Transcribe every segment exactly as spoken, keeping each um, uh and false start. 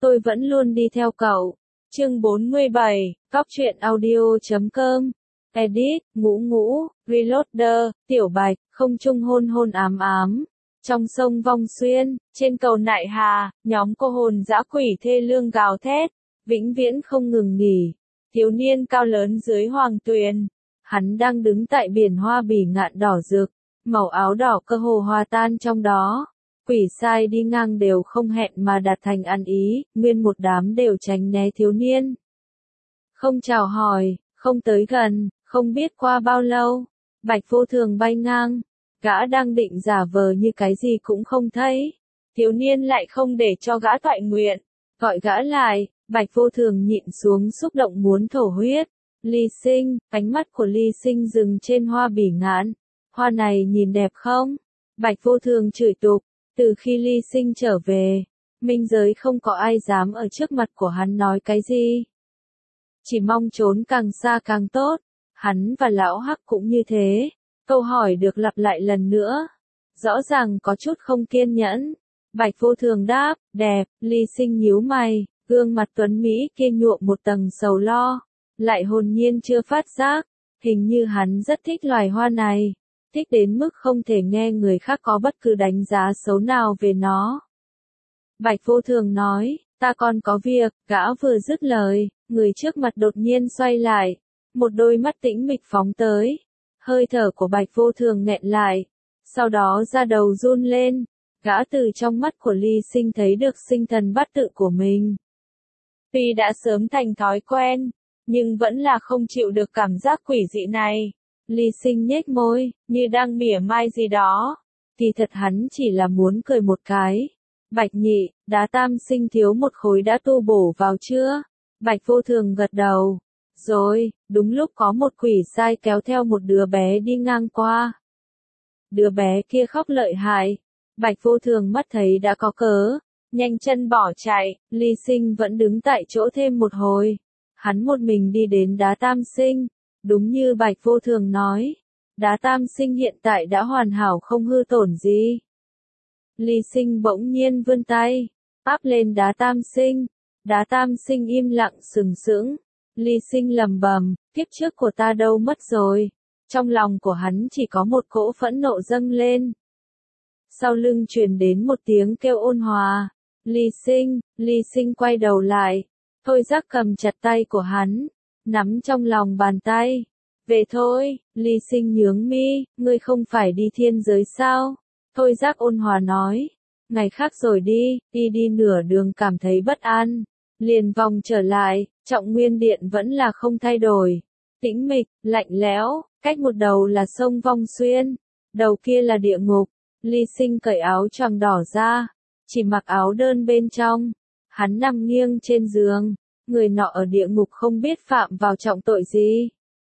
tôi vẫn luôn đi theo cậu. Chương bốn mươi bảy, Cóc truyện audio chấm com. Edit, ngũ ngũ, Reloader, Tiểu Bạch, không trung hôn hôn ám ám. Trong sông Vong Xuyên, trên cầu Nại Hà, nhóm cô hồn dã quỷ thê lương gào thét, vĩnh viễn không ngừng nghỉ. Thiếu niên cao lớn dưới hoàng tuyền, hắn đang đứng tại biển hoa bỉ ngạn đỏ rực, màu áo đỏ cơ hồ hòa tan trong đó. Quỷ sai đi ngang đều không hẹn mà đạt thành ăn ý, nguyên một đám đều tránh né thiếu niên. Không chào hỏi, không tới gần, không biết qua bao lâu, Bạch Vô Thường bay ngang, gã đang định giả vờ như cái gì cũng không thấy. Thiếu niên lại không để cho gã thoại nguyện, gọi gã lại, Bạch Vô Thường nhịn xuống xúc động muốn thổ huyết. Ly Sinh, ánh mắt của Ly Sinh dừng trên hoa bỉ ngạn. Hoa này nhìn đẹp không? Bạch Vô Thường chửi tục. Từ khi Ly Sinh trở về, minh giới không có ai dám ở trước mặt của hắn nói cái gì. Chỉ mong trốn càng xa càng tốt. Hắn và lão Hắc cũng như thế. Câu hỏi được lặp lại lần nữa. Rõ ràng có chút không kiên nhẫn. Bạch Vô Thường đáp, đẹp. Ly Sinh nhíu mày, gương mặt tuấn Mỹ kia nhuộm một tầng sầu lo. Lại hồn nhiên chưa phát giác. Hình như hắn rất thích loài hoa này. Thích đến mức không thể nghe người khác có bất cứ đánh giá xấu nào về nó. Bạch Vô Thường nói, ta còn có việc. Gã vừa dứt lời, người trước mặt đột nhiên xoay lại, một đôi mắt tĩnh mịch phóng tới. Hơi thở của Bạch Vô Thường nghẹn lại, sau đó da đầu run lên. Gã từ trong mắt của Ly Sinh thấy được sinh thần bát tự của mình. Tuy đã sớm thành thói quen, nhưng vẫn là không chịu được cảm giác quỷ dị này. Ly Sinh nhếch môi, như đang mỉa mai gì đó. Kỳ thật hắn chỉ là muốn cười một cái. Bạch nhị, đá tam sinh thiếu một khối đã tu bổ vào chưa? Bạch Vô Thường gật đầu. Rồi, đúng lúc có một quỷ sai kéo theo một đứa bé đi ngang qua. Đứa bé kia khóc lợi hại. Bạch Vô Thường mắt thấy đã có cớ, nhanh chân bỏ chạy. Ly Sinh vẫn đứng tại chỗ thêm một hồi. Hắn một mình đi đến đá tam sinh. Đúng như Bạch Vô Thường nói, đá tam sinh hiện tại đã hoàn hảo không hư tổn gì. Ly Sinh bỗng nhiên vươn tay, áp lên đá tam sinh. Đá tam sinh im lặng sừng sững. Ly Sinh lầm bầm, kiếp trước của ta đâu mất rồi. Trong lòng của hắn chỉ có một cỗ phẫn nộ dâng lên. Sau lưng truyền đến một tiếng kêu ôn hòa. Ly Sinh, Ly Sinh quay đầu lại. Thôi Giác cầm chặt tay của hắn, nắm trong lòng bàn tay. Về thôi, Ly Sinh nhướng mi, ngươi không phải đi thiên giới sao? Thôi Giác ôn hòa nói, ngày khác rồi đi. Đi đi nửa đường cảm thấy bất an, liền vòng trở lại. Trọng Nguyên Điện vẫn là không thay đổi, tĩnh mịch, lạnh lẽo. Cách một đầu là sông Vong Xuyên, đầu kia là địa ngục. Ly Sinh cởi áo choàng đỏ ra, chỉ mặc áo đơn bên trong. Hắn nằm nghiêng trên giường. Người nọ ở địa ngục không biết phạm vào trọng tội gì.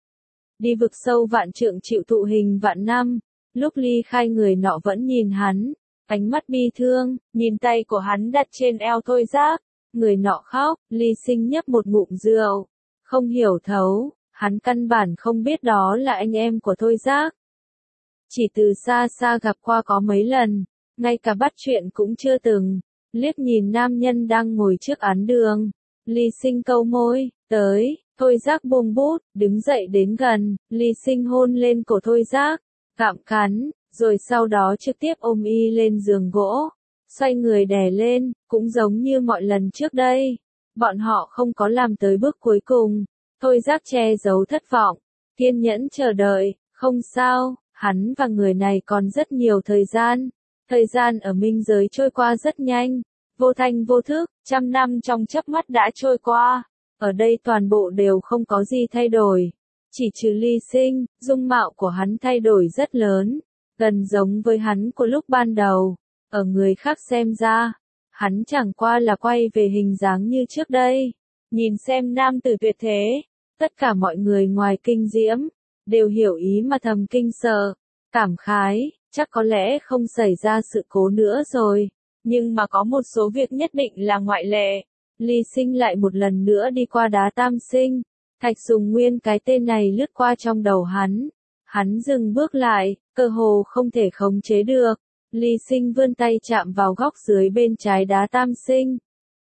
Đi vực sâu vạn trượng chịu thụ hình vạn năm. Lúc ly khai người nọ vẫn nhìn hắn, ánh mắt bi thương, nhìn tay của hắn đặt trên eo Thôi Giác. Người nọ khóc. Ly Sinh nhấp một ngụm rượu, không hiểu thấu, hắn căn bản không biết đó là anh em của Thôi Giác. Chỉ từ xa xa gặp qua có mấy lần, ngay cả bắt chuyện cũng chưa từng. Liếc nhìn nam nhân đang ngồi trước án đường. Ly Sinh câu môi, tới. Thôi Giác buông bút, đứng dậy đến gần. Ly Sinh hôn lên cổ Thôi Giác, gặm cắn, rồi sau đó trực tiếp ôm y lên giường gỗ, xoay người đè lên, cũng giống như mọi lần trước đây. Bọn họ không có làm tới bước cuối cùng. Thôi Giác che giấu thất vọng, kiên nhẫn chờ đợi. Không sao, hắn và người này còn rất nhiều thời gian. Thời gian ở minh giới trôi qua rất nhanh, vô thanh vô thức, trăm năm trong chớp mắt đã trôi qua. Ở đây toàn bộ đều không có gì thay đổi. Chỉ trừ Ly Sinh, dung mạo của hắn thay đổi rất lớn, gần giống với hắn của lúc ban đầu. Ở người khác xem ra, hắn chẳng qua là quay về hình dáng như trước đây. Nhìn xem nam tử tuyệt thế, tất cả mọi người ngoài kinh diễm, đều hiểu ý mà thầm kinh sợ, cảm khái, chắc có lẽ không xảy ra sự cố nữa rồi. Nhưng mà có một số việc nhất định là ngoại lệ. Ly Sinh lại một lần nữa đi qua đá tam sinh. Thạch Sùng Nguyên cái tên này lướt qua trong đầu hắn. Hắn dừng bước lại, cơ hồ không thể khống chế được. Ly Sinh vươn tay chạm vào góc dưới bên trái đá tam sinh.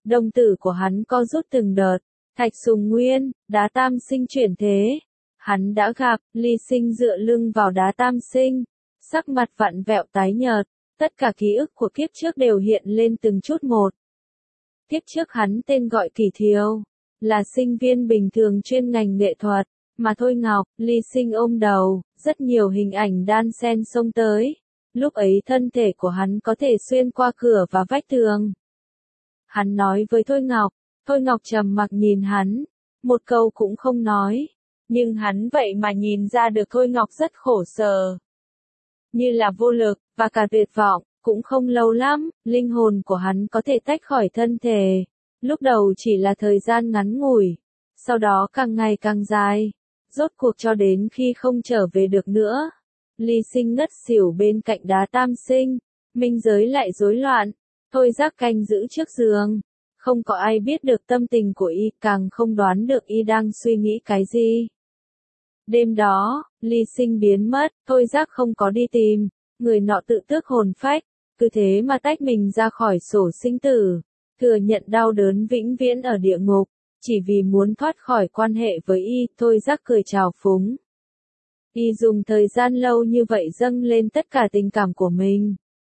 đồng tử của hắn co rút từng đợt. Thạch Sùng Nguyên, đá tam sinh chuyển thế. Hắn đã gặp, Ly Sinh dựa lưng vào đá tam sinh, sắc mặt vặn vẹo tái nhợt, tất cả ký ức của kiếp trước đều hiện lên từng chút một. Kiếp trước hắn tên gọi Kỳ Thiều, là sinh viên bình thường chuyên ngành nghệ thuật, mà Thôi Ngọc, Ly Sinh ôm đầu, rất nhiều hình ảnh đan xen xông tới. Lúc ấy thân thể của hắn có thể xuyên qua cửa và vách tường. Hắn nói với Thôi Ngọc, Thôi Ngọc trầm mặc nhìn hắn, một câu cũng không nói. Nhưng hắn vậy mà nhìn ra được Thôi Ngọc rất khổ sở. Như là vô lực, và cả tuyệt vọng, cũng không lâu lắm, linh hồn của hắn có thể tách khỏi thân thể. Lúc đầu chỉ là thời gian ngắn ngủi, sau đó càng ngày càng dài, rốt cuộc cho đến khi không trở về được nữa. Ly Sinh ngất xỉu bên cạnh đá tam sinh, minh giới lại rối loạn, Thôi Giác canh giữ trước giường. Không có ai biết được tâm tình của y, càng không đoán được y đang suy nghĩ cái gì. Đêm đó, Ly Sinh biến mất, Thôi Giác không có đi tìm, người nọ tự tước hồn phách, cứ thế mà tách mình ra khỏi sổ sinh tử, thừa nhận đau đớn vĩnh viễn ở địa ngục, chỉ vì muốn thoát khỏi quan hệ với y. Thôi Giác cười trào phúng. Y dùng thời gian lâu như vậy dâng lên tất cả tình cảm của mình.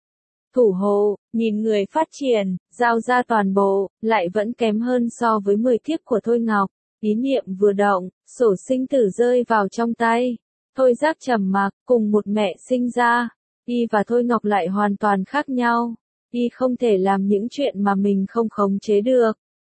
Thủ hộ, nhìn người phát triển, giao ra toàn bộ, lại vẫn kém hơn so với mười kiếp của Thôi Ngọc. Ý niệm vừa động, sổ sinh tử rơi vào trong tay. Thôi Giác trầm mặc, cùng một mẹ sinh ra. Y và Thôi Ngọc lại hoàn toàn khác nhau. Y không thể làm những chuyện mà mình không khống chế được.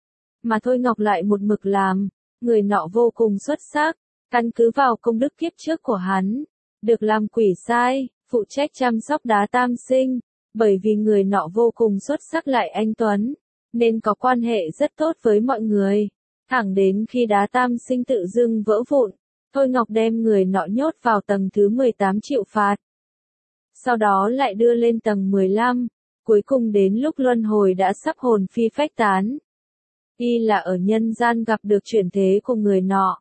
Mà Thôi Ngọc lại một mực làm. Người nọ vô cùng xuất sắc, căn cứ vào công đức kiếp trước của hắn. Được làm quỷ sai, phụ trách chăm sóc đá tam sinh. Bởi vì người nọ vô cùng xuất sắc lại anh tuấn, nên có quan hệ rất tốt với mọi người. Thẳng đến khi đá tam sinh tự dưng vỡ vụn, Thôi Ngọc đem người nọ nhốt vào tầng thứ mười tám chịu phạt. Sau đó lại đưa lên tầng mười lăm, cuối cùng đến lúc luân hồi đã sắp hồn phi phách tán. Y là ở nhân gian gặp được chuyển thế của người nọ.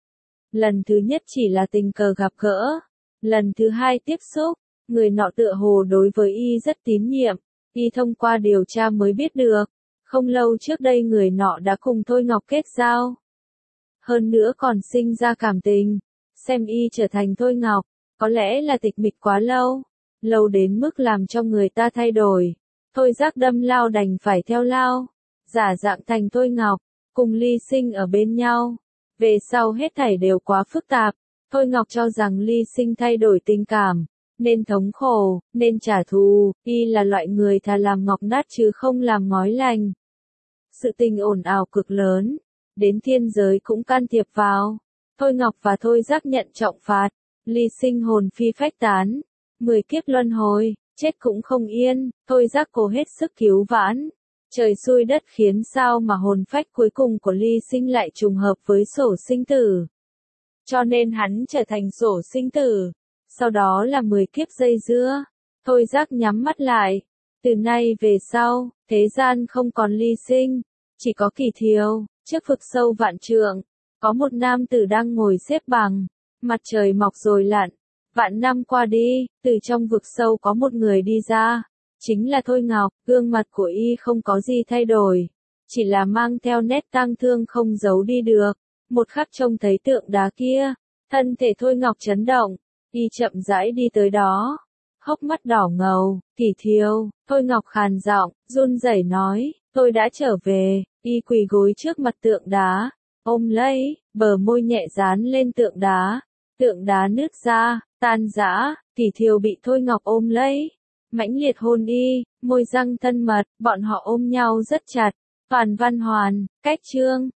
Lần thứ nhất chỉ là tình cờ gặp gỡ, lần thứ hai tiếp xúc. Người nọ tựa hồ đối với y rất tín nhiệm, y thông qua điều tra mới biết được, không lâu trước đây người nọ đã cùng Thôi Ngọc kết giao. Hơn nữa còn sinh ra cảm tình, xem y trở thành Thôi Ngọc, có lẽ là tịch mịch quá lâu, lâu đến mức làm cho người ta thay đổi. Thôi Giác đâm lao đành phải theo lao, giả dạng thành Thôi Ngọc, cùng Ly Sinh ở bên nhau. Về sau hết thảy đều quá phức tạp, Thôi Ngọc cho rằng Ly Sinh thay đổi tình cảm. Nên thống khổ, nên trả thù, y là loại người thà làm ngọc nát chứ không làm ngói lành. Sự tình ồn ào cực lớn, đến thiên giới cũng can thiệp vào. Thôi Ngọc và Thôi Giác nhận trọng phạt, Ly Sinh hồn phi phách tán, mười kiếp luân hồi, chết cũng không yên. Thôi Giác cố hết sức cứu vãn, trời xui đất khiến sao mà hồn phách cuối cùng của Ly Sinh lại trùng hợp với sổ sinh tử. Cho nên hắn trở thành sổ sinh tử. Sau đó là mười kiếp dây dưa. Thôi Giác nhắm mắt lại. Từ nay về sau, thế gian không còn Ly Sinh, chỉ có Kỳ Thiều. Trước vực sâu vạn trượng, có một nam tử đang ngồi xếp bằng. Mặt trời mọc rồi lặn. Vạn năm qua đi, từ trong vực sâu có một người đi ra. Chính là Thôi Ngọc. Gương mặt của y không có gì thay đổi, chỉ là mang theo nét tang thương không giấu đi được. Một khắc trông thấy tượng đá kia, thân thể Thôi Ngọc chấn động. Y chậm rãi đi tới đó, hốc mắt đỏ ngầu. Kỳ Thiều, Thôi Ngọc khàn giọng, run rẩy nói, tôi đã trở về. Y quỳ gối trước mặt tượng đá, ôm lấy, bờ môi nhẹ dán lên tượng đá. Tượng đá nứt ra, tan rã. Kỳ Thiều bị Thôi Ngọc ôm lấy, mãnh liệt hôn y, môi răng thân mật, bọn họ ôm nhau rất chặt. Toàn Văn Hoàn, Cách Chương.